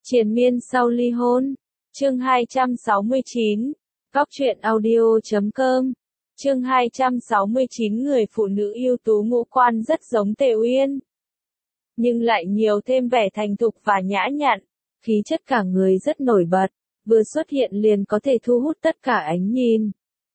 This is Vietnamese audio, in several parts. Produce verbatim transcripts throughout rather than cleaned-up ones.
Triền miên sau ly hôn. Chương hai trăm sáu mươi chín. Góc truyện audio chấm com. Chương hai trăm sáu mươi chín. Người phụ nữ ưu tú ngũ quan rất giống Tề Uyên, nhưng lại nhiều thêm vẻ thành thục và nhã nhặn, khí chất cả người rất nổi bật, vừa xuất hiện liền có thể thu hút tất cả ánh nhìn.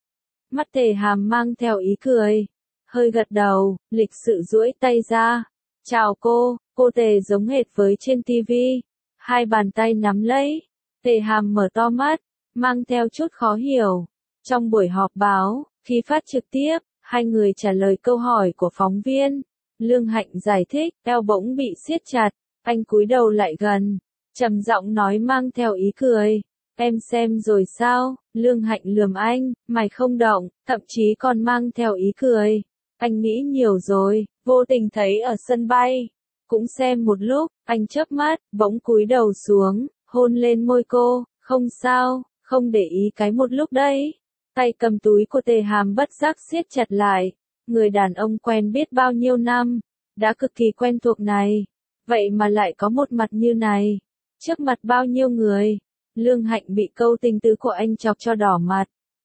Mắt Tề Hàm mang theo ý cười, hơi gật đầu, lịch sự duỗi tay ra. Chào cô, cô Tề giống hệt với trên tivi. Hai bàn tay nắm lấy. Tề Hàm mở to mắt, mang theo chút khó hiểu. Trong buổi họp báo, khi phát trực tiếp, hai người trả lời câu hỏi của phóng viên. Lương Hạnh giải thích, eo bỗng bị siết chặt, anh cúi đầu lại gần, trầm giọng nói mang theo ý cười. Em xem rồi sao? Lương Hạnh lườm anh, mày không động, thậm chí còn mang theo ý cười. Anh nghĩ nhiều rồi, vô tình thấy ở sân bay. Cũng xem một lúc, anh chớp mắt, bỗng cúi đầu xuống, hôn lên môi cô. Không sao, không để ý cái một lúc đấy. Tay cầm túi của Tề Hàm bất giác siết chặt lại. Người đàn ông quen biết bao nhiêu năm, đã cực kỳ quen thuộc này, vậy mà lại có một mặt như này, trước mặt bao nhiêu người. Lương Hạnh bị câu tình tứ của anh chọc cho đỏ mặt.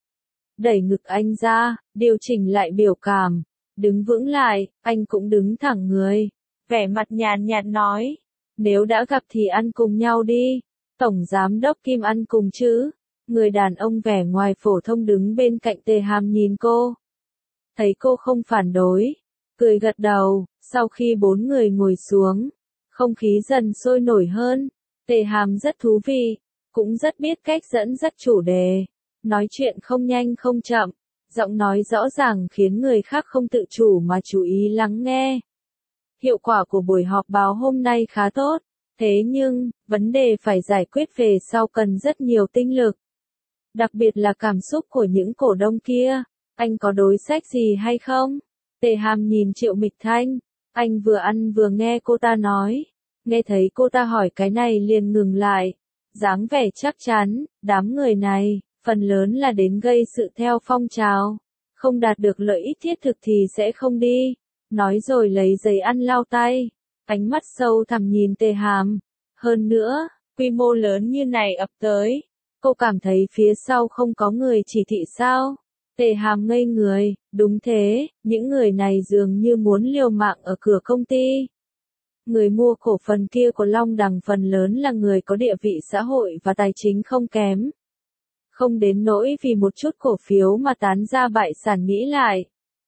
Đẩy ngực anh ra, điều chỉnh lại biểu cảm, đứng vững lại, anh cũng đứng thẳng người. Vẻ mặt nhàn nhạt nói, nếu đã gặp thì ăn cùng nhau đi, Tổng Giám đốc Kim ăn cùng chứ. Người đàn ông vẻ ngoài phổ thông đứng bên cạnh Tề Hàm nhìn cô. Thấy cô không phản đối, cười gật đầu. Sau khi bốn người ngồi xuống, không khí dần sôi nổi hơn. Tề Hàm rất thú vị, cũng rất biết cách dẫn dắt chủ đề, nói chuyện không nhanh không chậm, giọng nói rõ ràng khiến người khác không tự chủ mà chú ý lắng nghe. Hiệu quả của buổi họp báo hôm nay khá tốt, thế nhưng, vấn đề phải giải quyết về sau cần rất nhiều tinh lực. Đặc biệt là cảm xúc của những cổ đông kia. Anh có đối sách gì hay không? Tề Hàm nhìn Triệu Mịch Thanh, anh vừa ăn vừa nghe cô ta nói. Nghe thấy cô ta hỏi cái này liền ngừng lại, dáng vẻ chắc chắn, đám người này, phần lớn là đến gây sự theo phong trào, không đạt được lợi ích thiết thực thì sẽ không đi. Nói rồi lấy giấy ăn lau tay, ánh mắt sâu thẳm nhìn Tề Hàm. Hơn nữa, quy mô lớn như này ập tới, cô cảm thấy phía sau không có người chỉ thị sao? Tề Hàm ngây người, đúng thế, những người này dường như muốn liều mạng ở cửa công ty. Người mua cổ phần kia của Long Đằng phần lớn là người có địa vị xã hội và tài chính không kém. Không đến nỗi vì một chút cổ phiếu mà tán ra bại sản nghĩ lại.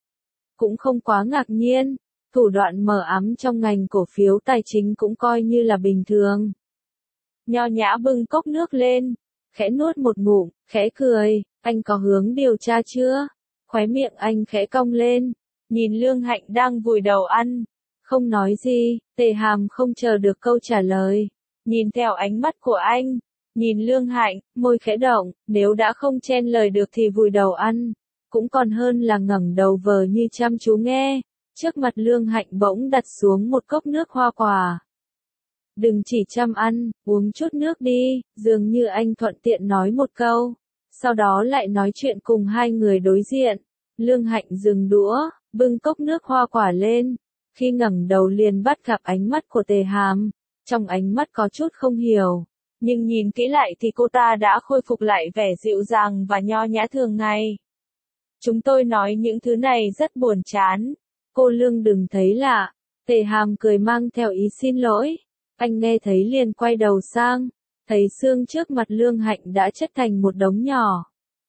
Cũng không quá ngạc nhiên, thủ đoạn mờ ám trong ngành cổ phiếu tài chính cũng coi như là bình thường. Nho nhã bưng cốc nước lên, khẽ nuốt một ngụm, khẽ cười. Anh có hướng điều tra chưa? Khóe miệng anh khẽ cong lên, nhìn Lương Hạnh đang vùi đầu ăn, không nói gì. Tề Hàm không chờ được câu trả lời, nhìn theo ánh mắt của anh, nhìn Lương Hạnh, môi khẽ động, nếu đã không chen lời được thì vùi đầu ăn, cũng còn hơn là ngẩng đầu vờ như chăm chú nghe. Trước mặt Lương Hạnh bỗng đặt xuống một cốc nước hoa quả. Đừng chỉ chăm ăn, uống chút nước đi, dường như anh thuận tiện nói một câu. Sau đó lại nói chuyện cùng hai người đối diện. Lương Hạnh dừng đũa, bưng cốc nước hoa quả lên. Khi ngẩng đầu liền bắt gặp ánh mắt của Tề Hàm. Trong ánh mắt có chút không hiểu, nhưng nhìn kỹ lại thì cô ta đã khôi phục lại vẻ dịu dàng và nho nhã thường ngày. Chúng tôi nói những thứ này rất buồn chán. Cô Lương đừng thấy lạ. Tề Hàm cười mang theo ý xin lỗi. Anh nghe thấy liền quay đầu sang. Thấy xương trước mặt Lương Hạnh đã chất thành một đống nhỏ.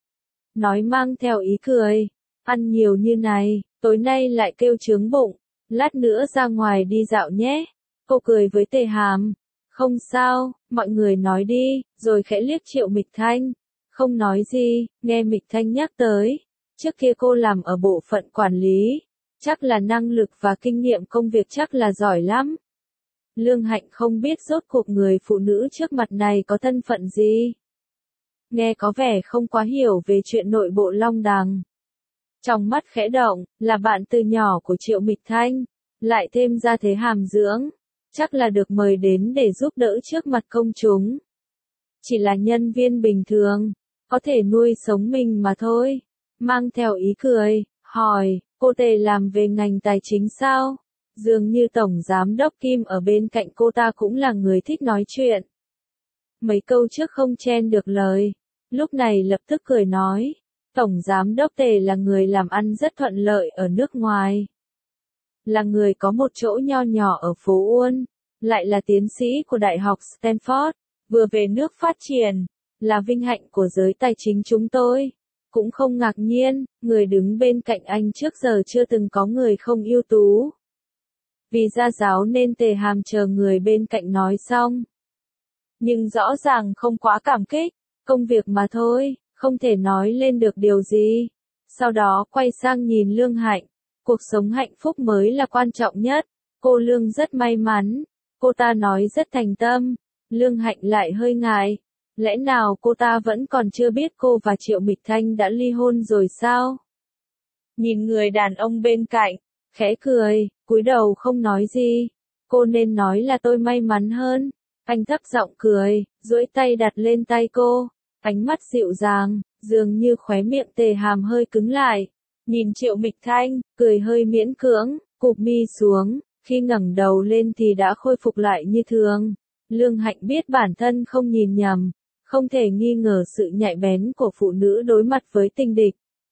Nói mang theo ý cười, ăn nhiều như này, tối nay lại kêu chướng bụng, lát nữa ra ngoài đi dạo nhé. Cô cười với Tề Hàm, không sao, mọi người nói đi, rồi khẽ liếc Triệu Mịch Thanh. Không nói gì, nghe Mịch Thanh nhắc tới, trước kia cô làm ở bộ phận quản lý, chắc là năng lực và kinh nghiệm công việc chắc là giỏi lắm. Lương Hạnh không biết rốt cuộc người phụ nữ trước mặt này có thân phận gì. Nghe có vẻ không quá hiểu về chuyện nội bộ Long Đằng. Trong mắt khẽ động, là bạn từ nhỏ của Triệu Mịch Thanh, lại thêm ra thế hàm dưỡng, chắc là được mời đến để giúp đỡ trước mặt công chúng. Chỉ là nhân viên bình thường, có thể nuôi sống mình mà thôi. Mang theo ý cười, hỏi, cô Tề làm về ngành tài chính sao? Dường như Tổng Giám đốc Kim ở bên cạnh cô ta cũng là người thích nói chuyện. mấy câu trước không chen được lời, lúc này lập tức cười nói, Tổng Giám đốc Tề là người làm ăn rất thuận lợi ở nước ngoài. Là người có một chỗ nho nhỏ ở phố Uôn, lại là tiến sĩ của Đại học Stanford, vừa về nước phát triển, là vinh hạnh của giới tài chính chúng tôi. Cũng không ngạc nhiên, người đứng bên cạnh anh trước giờ chưa từng có người không ưu tú. Vì gia giáo nên Tề Hàm chờ người bên cạnh nói xong. Nhưng rõ ràng không quá cảm kích, công việc mà thôi, không thể nói lên được điều gì. Sau đó quay sang nhìn Lương Hạnh, cuộc sống hạnh phúc mới là quan trọng nhất, cô Lương rất may mắn, cô ta nói rất thành tâm, Lương Hạnh lại hơi ngại, lẽ nào cô ta vẫn còn chưa biết cô và Triệu Mịch Thanh đã ly hôn rồi sao? Nhìn người đàn ông bên cạnh, khẽ cười, cúi đầu không nói gì, cô nên nói là tôi may mắn hơn. Anh thấp giọng cười, duỗi tay đặt lên tay cô, ánh mắt dịu dàng, dường như khóe miệng Tề Hàm hơi cứng lại. Nhìn Triệu Mịch Thanh, cười hơi miễn cưỡng, cụp mi xuống, khi ngẩng đầu lên thì đã khôi phục lại như thường. Lương Hạnh biết bản thân không nhìn nhầm, không thể nghi ngờ sự nhạy bén của phụ nữ đối mặt với tình địch.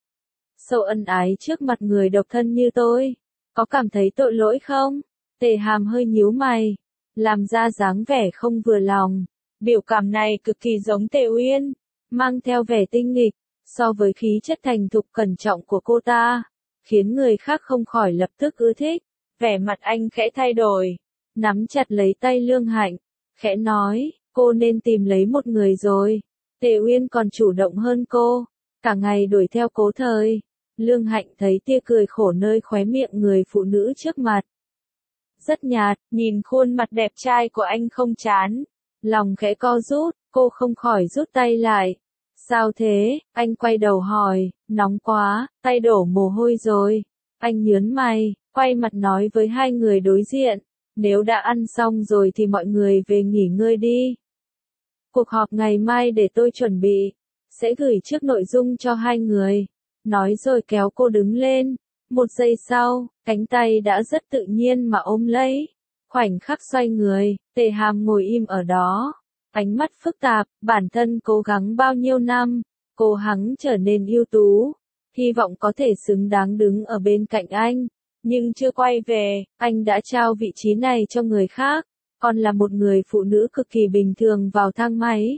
Sâu ân ái trước mặt người độc thân như tôi, có cảm thấy tội lỗi không? Tề Hàm hơi nhíu mày, làm ra dáng vẻ không vừa lòng. Biểu cảm này cực kỳ giống Tề Uyên, mang theo vẻ tinh nghịch, so với khí chất thành thục cẩn trọng của cô ta, khiến người khác không khỏi lập tức ưa thích. Vẻ mặt anh khẽ thay đổi, nắm chặt lấy tay Lương Hạnh, khẽ nói, cô nên tìm lấy một người rồi. Tề Uyên còn chủ động hơn cô, cả ngày đuổi theo Cố Thời. Lương Hạnh thấy tia cười khổ nơi khóe miệng người phụ nữ trước mặt. Rất nhạt, nhìn khuôn mặt đẹp trai của anh không chán. Lòng khẽ co rút, cô không khỏi rút tay lại. Sao thế? Anh quay đầu hỏi, nóng quá, tay đổ mồ hôi rồi. Anh nhớn mày, quay mặt nói với hai người đối diện. Nếu đã ăn xong rồi thì mọi người về nghỉ ngơi đi. Cuộc họp ngày mai để tôi chuẩn bị, sẽ gửi trước nội dung cho hai người. Nói rồi kéo cô đứng lên. Một giây sau, cánh tay đã rất tự nhiên mà ôm lấy. Khoảnh khắc xoay người, Tề Hàm ngồi im ở đó. Ánh mắt phức tạp, bản thân cố gắng bao nhiêu năm, cố gắng trở nên ưu tú. Hy vọng có thể xứng đáng đứng ở bên cạnh anh. Nhưng chưa quay về, anh đã trao vị trí này cho người khác. Còn là một người phụ nữ cực kỳ bình thường vào thang máy.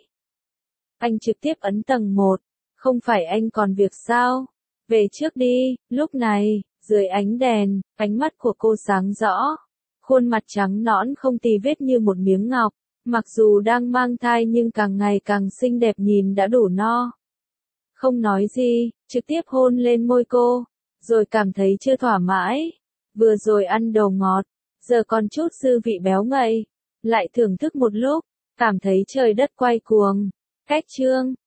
Anh trực tiếp ấn tầng một. Không phải anh còn việc sao? Về trước đi. Lúc này, dưới ánh đèn, ánh mắt của cô sáng rõ. Khuôn mặt trắng nõn không tì vết như một miếng ngọc. Mặc dù đang mang thai nhưng càng ngày càng xinh đẹp, nhìn đã đủ no. Không nói gì, trực tiếp hôn lên môi cô. Rồi cảm thấy chưa thỏa mãn. Vừa rồi ăn đồ ngọt, giờ còn chút dư vị béo ngậy. Lại thưởng thức một lúc, cảm thấy trời đất quay cuồng. Cách chương